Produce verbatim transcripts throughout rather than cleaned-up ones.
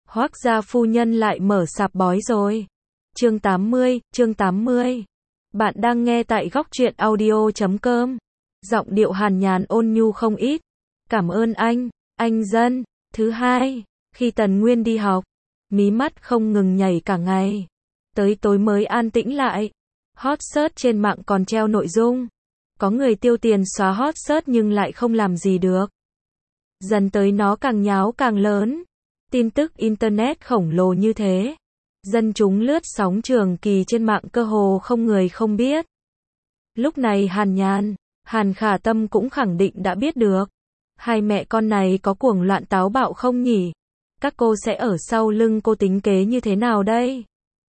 Hoác gia phu nhân lại mở sạp bói rồi. Chương tám mươi, chương tám mươi. Bạn đang nghe tại góc truyện audio chấm com. Giọng điệu hàn nhàn ôn nhu không ít. Cảm ơn anh, anh Dân. Thứ hai, khi Tần Nguyên đi học, mí mắt không ngừng nhảy cả ngày. Tới tối mới an tĩnh lại. Hot search trên mạng còn treo nội dung. Có người tiêu tiền xóa hot search nhưng lại không làm gì được. Dần tới nó càng nháo càng lớn. Tin tức Internet khổng lồ như thế. Dân chúng lướt sóng trường kỳ trên mạng cơ hồ không người không biết. Lúc này Hàn Nhàn, Hàn Khả Tâm cũng khẳng định đã biết được. Hai mẹ con này có cuồng loạn táo bạo không nhỉ? Các cô sẽ ở sau lưng cô tính kế như thế nào đây?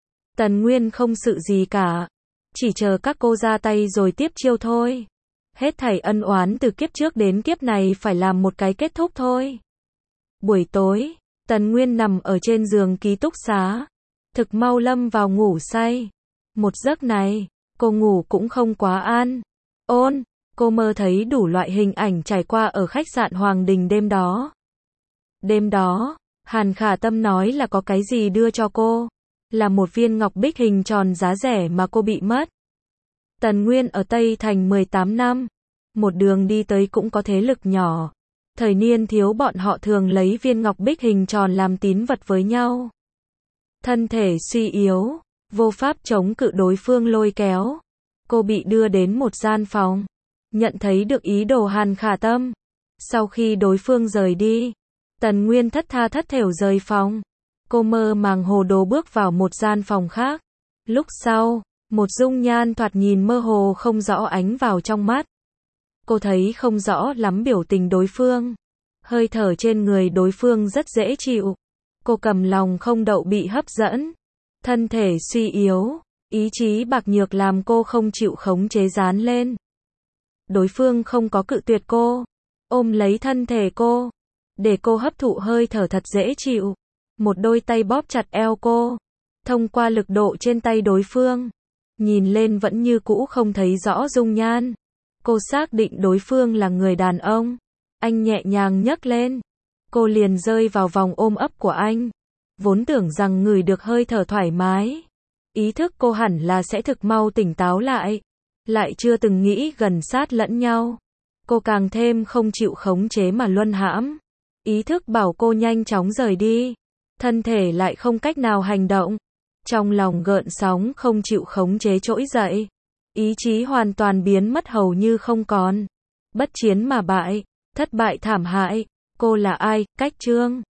Tần Nguyên không sự gì cả. Chỉ chờ các cô ra tay rồi tiếp chiêu thôi. Hết thảy ân oán từ kiếp trước đến kiếp này phải làm một cái kết thúc thôi. Buổi tối, Tần Nguyên nằm ở trên giường ký túc xá. Thực mau lâm vào ngủ say. Một giấc này, cô ngủ cũng không quá an. Ôn, cô mơ thấy đủ loại hình ảnh trải qua ở khách sạn Hoàng Đình đêm đó. Đêm đó, Hàn Khả Tâm nói là có cái gì đưa cho cô. Là một viên ngọc bích hình tròn giá rẻ mà cô bị mất. Tần Nguyên ở Tây Thành mười tám năm. Một đường đi tới cũng có thế lực nhỏ. Thời niên thiếu bọn họ thường lấy viên ngọc bích hình tròn làm tín vật với nhau. Thân thể suy yếu, vô pháp chống cự đối phương lôi kéo. Cô bị đưa đến một gian phòng. Nhận thấy được ý đồ Hàn Khả Tâm. Sau khi đối phương rời đi, Tần Nguyên thất tha thất thểu rời phòng. Cô mơ màng hồ đồ bước vào một gian phòng khác. Lúc sau, một dung nhan thoạt nhìn mơ hồ không rõ ánh vào trong mắt. Cô thấy không rõ lắm biểu tình đối phương. Hơi thở trên người đối phương rất dễ chịu. Cô cầm lòng không đậu bị hấp dẫn. Thân thể suy yếu, ý chí bạc nhược làm cô không chịu khống chế dán lên. Đối phương không có cự tuyệt cô. Ôm lấy thân thể cô. Để cô hấp thụ hơi thở thật dễ chịu. Một đôi tay bóp chặt eo cô. Thông qua lực độ trên tay đối phương. Nhìn lên vẫn như cũ không thấy rõ dung nhan. Cô xác định đối phương là người đàn ông. Anh nhẹ nhàng nhấc lên. Cô liền rơi vào vòng ôm ấp của anh. Vốn tưởng rằng ngửi được hơi thở thoải mái. Ý thức cô hẳn là sẽ thực mau tỉnh táo lại. Lại chưa từng nghĩ gần sát lẫn nhau. Cô càng thêm không chịu khống chế mà luân hãm. Ý thức bảo cô nhanh chóng rời đi. Thân thể lại không cách nào hành động. Trong lòng gợn sóng không chịu khống chế trỗi dậy. Ý chí hoàn toàn biến mất hầu như không còn. Bất chiến mà bại. Thất bại thảm hại. Cô là ai? Cách chương.